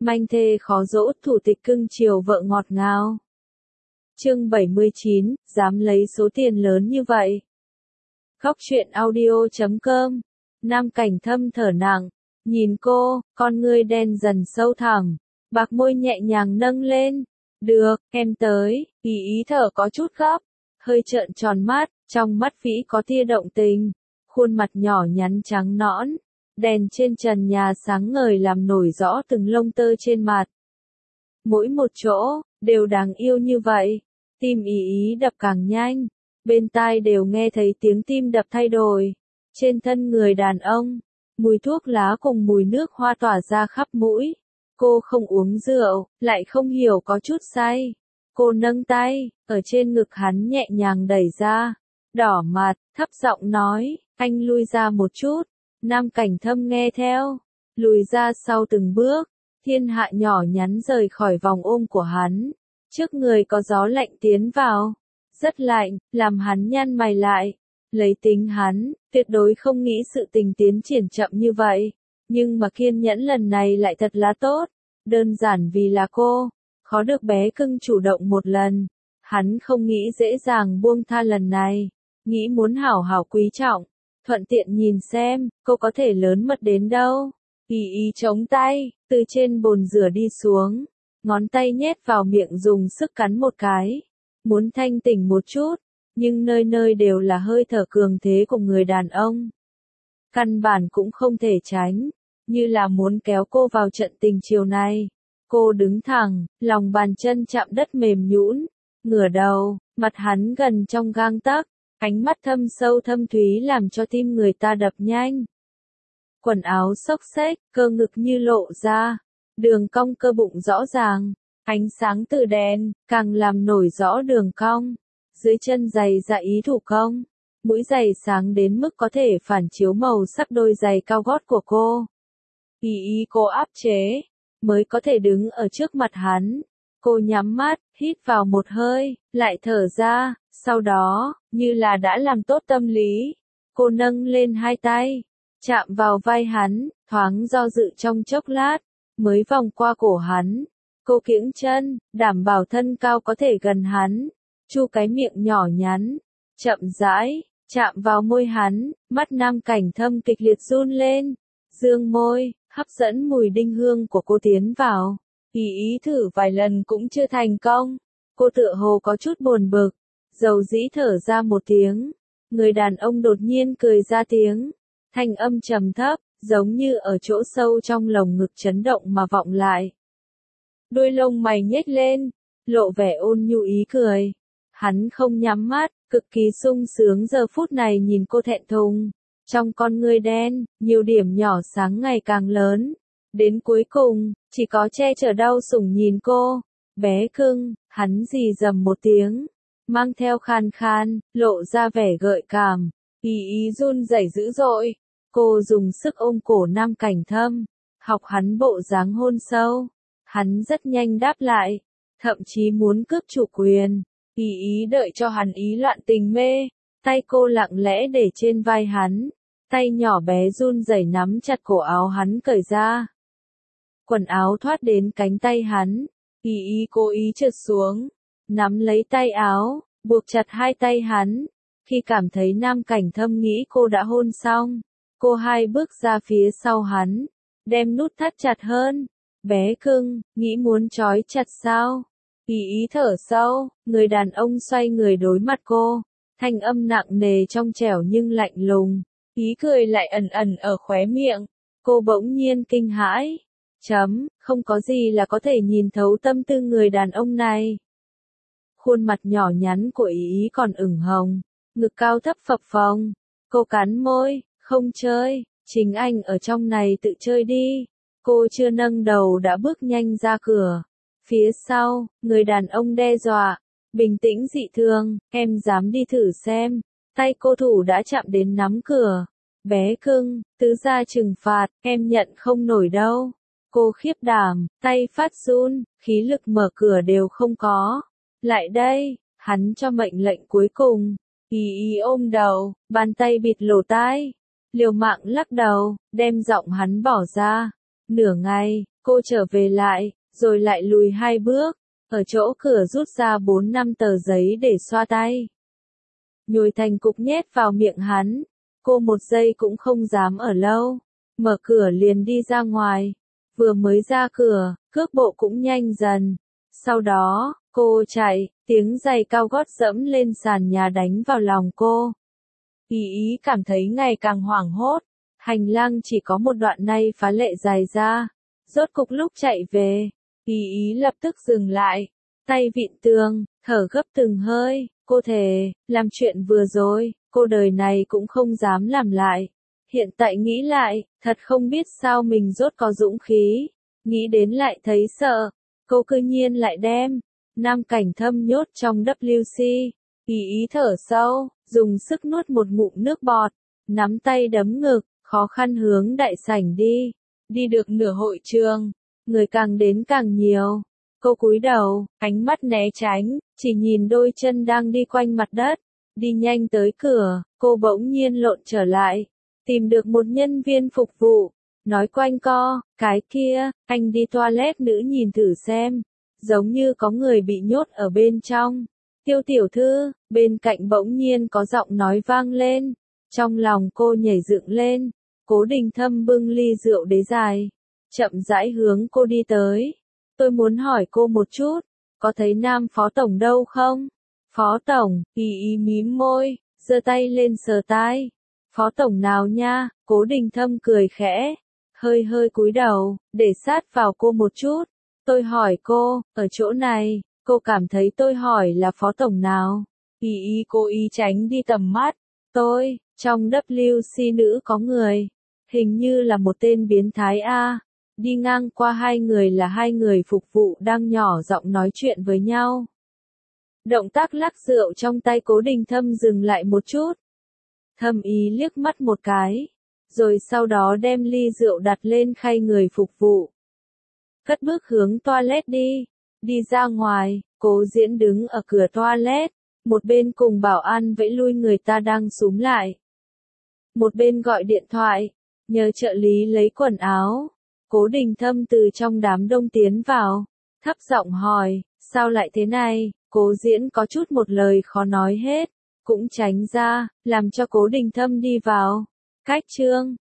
Manh thê khó dỗ, thủ tịch cưng chiều vợ ngọt ngào. Chương 79, dám lấy số tiền lớn như vậy. Khóc chuyện audio.com. Nam Cảnh Thâm thở nặng, nhìn cô, con ngươi đen dần sâu thẳm, bạc môi nhẹ nhàng nâng lên. Được, em tới, ý thở có chút gấp, hơi trợn tròn mắt, trong mắt vĩ có tia động tình, khuôn mặt nhỏ nhắn trắng nõn, đèn trên trần nhà sáng ngời làm nổi rõ từng lông tơ trên mặt. Mỗi một chỗ, đều đáng yêu như vậy, tim ý đập càng nhanh, bên tai đều nghe thấy tiếng tim đập thay đổi. Trên thân người đàn ông, mùi thuốc lá cùng mùi nước hoa tỏa ra khắp mũi. Cô không uống rượu, lại không hiểu có chút say. Cô nâng tay, ở trên ngực hắn nhẹ nhàng đẩy ra. Đỏ mặt, thấp giọng nói, anh lui ra một chút. Nam Cảnh Thâm nghe theo, lùi ra sau từng bước. Thiên Hạ nhỏ nhắn rời khỏi vòng ôm của hắn. Trước người có gió lạnh tiến vào. Rất lạnh, làm hắn nhăn mày lại. Lấy tính hắn, tuyệt đối không nghĩ sự tình tiến triển chậm như vậy. Nhưng mà kiên nhẫn lần này lại thật là tốt. Đơn giản vì là cô, khó được bé cưng chủ động một lần. Hắn không nghĩ dễ dàng buông tha lần này. Nghĩ muốn hảo hảo quý trọng. Thuận tiện nhìn xem, cô có thể lớn mật đến đâu. Ý chống tay, từ trên bồn rửa đi xuống. Ngón tay nhét vào miệng dùng sức cắn một cái. Muốn thanh tỉnh một chút. Nhưng nơi nơi đều là hơi thở cường thế của người đàn ông. Căn bản cũng không thể tránh, như là muốn kéo cô vào trận tình chiều này. Cô đứng thẳng, lòng bàn chân chạm đất mềm nhũn, ngửa đầu, mặt hắn gần trong gang tấc, ánh mắt thâm sâu thâm thúy làm cho tim người ta đập nhanh. Quần áo xốc xếch, cơ ngực như lộ ra, đường cong cơ bụng rõ ràng, ánh sáng từ đèn, càng làm nổi rõ đường cong. Dưới chân giày dạ ý thủ công, mũi giày sáng đến mức có thể phản chiếu màu sắc đôi giày cao gót của cô. Ý cô áp chế, mới có thể đứng ở trước mặt hắn. Cô nhắm mắt, hít vào một hơi, lại thở ra, sau đó, như là đã làm tốt tâm lý. Cô nâng lên hai tay, chạm vào vai hắn, thoáng do dự trong chốc lát, mới vòng qua cổ hắn. Cô kiễng chân, đảm bảo thân cao có thể gần hắn. Chu cái miệng nhỏ nhắn, chậm rãi, chạm vào môi hắn, mắt Nam Cảnh Thâm kịch liệt run lên, dương môi, hấp dẫn mùi đinh hương của cô tiến vào. Ý thử vài lần cũng chưa thành công, cô tựa hồ có chút buồn bực, dầu dĩ thở ra một tiếng, người đàn ông đột nhiên cười ra tiếng, thanh âm trầm thấp, giống như ở chỗ sâu trong lồng ngực chấn động mà vọng lại. Đôi lông mày nhếch lên, lộ vẻ ôn nhu ý cười. Hắn không nhắm mắt, cực kỳ sung sướng giờ phút này nhìn cô thẹn thùng. Trong con ngươi đen, nhiều điểm nhỏ sáng ngày càng lớn. Đến cuối cùng, chỉ có che chở đau sủng nhìn cô. Bé cưng, hắn rì rầm một tiếng. Mang theo khan khan, lộ ra vẻ gợi cảm. Ý run rẩy dữ dội. Cô dùng sức ôm cổ Nam Cảnh Thâm. Học hắn bộ dáng hôn sâu. Hắn rất nhanh đáp lại. Thậm chí muốn cướp chủ quyền. Ý đợi cho hắn ý loạn tình mê, tay cô lặng lẽ để trên vai hắn, tay nhỏ bé run rẩy nắm chặt cổ áo hắn cởi ra. Quần áo thoát đến cánh tay hắn, ý cố ý trượt xuống, nắm lấy tay áo, buộc chặt hai tay hắn. Khi cảm thấy Nam Cảnh Thâm nghĩ cô đã hôn xong, cô hai bước ra phía sau hắn, đem nút thắt chặt hơn. Bé cưng, nghĩ muốn trói chặt sao? Ý thở sâu, người đàn ông xoay người đối mặt cô, thanh âm nặng nề trong trẻo nhưng lạnh lùng, ý cười lại ẩn ẩn ở khóe miệng. Cô bỗng nhiên kinh hãi. Không có gì là có thể nhìn thấu tâm tư người đàn ông này. Khuôn mặt nhỏ nhắn của ý còn ửng hồng, ngực cao thấp phập phồng. Cô cắn môi, không chơi, chính anh ở trong này tự chơi đi. Cô chưa nâng đầu đã bước nhanh ra cửa. Phía sau, người đàn ông đe dọa, bình tĩnh dị thường, em dám đi thử xem. Tay cô thủ đã chạm đến nắm cửa. Bé cưng, tứ gia trừng phạt, em nhận không nổi đâu. Cô khiếp đảm, tay phát run, khí lực mở cửa đều không có. Lại đây, hắn cho mệnh lệnh cuối cùng. Ý ôm đầu, bàn tay bịt lỗ tai. Liều mạng lắc đầu, đem giọng hắn bỏ ra. Nửa ngày, Cô trở về lại, rồi lại lùi 2 bước, ở chỗ cửa rút ra 4-5 tờ giấy để xoa tay. Nhồi thành cục nhét vào miệng hắn. Cô 1 giây cũng không dám ở lâu. Mở cửa liền đi ra ngoài. Vừa mới ra cửa, cước bộ cũng nhanh dần. Sau đó, cô chạy, tiếng giày cao gót dẫm lên sàn nhà đánh vào lòng cô. Ý cảm thấy ngày càng hoảng hốt. Hành lang chỉ có một đoạn nay phá lệ dài ra. Rốt cục lúc chạy về, Ý lập tức dừng lại. Tay vịn tường, thở gấp từng hơi. Cô thề, làm chuyện vừa rồi, cô đời này cũng không dám làm lại. Hiện tại nghĩ lại, thật không biết sao mình rốt có dũng khí. Nghĩ đến lại thấy sợ. Cô cư nhiên lại đem Nam Cảnh Thâm nhốt trong WC. Ý thở sâu, dùng sức nuốt một ngụm nước bọt, nắm tay đấm ngực, khó khăn hướng đại sảnh đi. Đi được nửa hội trường, người càng đến càng nhiều. Cô cúi đầu, ánh mắt né tránh, chỉ nhìn đôi chân đang đi quanh mặt đất. Đi nhanh tới cửa, cô bỗng nhiên lộn trở lại. Tìm được một nhân viên phục vụ. Nói quanh co, cái kia, anh đi toilet nữ nhìn thử xem. Giống như có người bị nhốt ở bên trong. Tiêu tiểu thư, bên cạnh bỗng nhiên có giọng nói vang lên. Trong lòng cô nhảy dựng lên. Cố Đình Thâm bưng ly rượu đế dài. Chậm rãi hướng cô đi tới. Tôi muốn hỏi cô một chút, có thấy Nam phó tổng đâu không? Phó tổng, Ý mím môi, giơ tay lên sờ tai. Phó tổng nào nha? Cố Đình Thâm cười khẽ, hơi cúi đầu, để sát vào cô một chút. Tôi hỏi cô, ở chỗ này, cô cảm thấy tôi hỏi là phó tổng nào? Ý cố ý tránh đi tầm mắt. Trong WC nữ có người, hình như là một tên biến thái A. Đi ngang qua 2 người là 2 người phục vụ đang nhỏ giọng nói chuyện với nhau. Động tác lắc rượu trong tay Cố Đình Thâm dừng lại một chút. Thâm Ý liếc mắt một cái, rồi sau đó đem ly rượu đặt lên khay người phục vụ. Cất bước hướng toilet đi. Đi ra ngoài, Cố Diễn đứng ở cửa toilet, một bên cùng bảo an vẫy lui người ta đang xúm lại. Một bên gọi điện thoại, nhờ trợ lý lấy quần áo. Cố Đình Thâm từ trong đám đông tiến vào, thấp giọng hỏi, sao lại thế này? Cố Diễn có chút một lời khó nói hết, cũng tránh ra, làm cho Cố Đình Thâm đi vào. Cách chương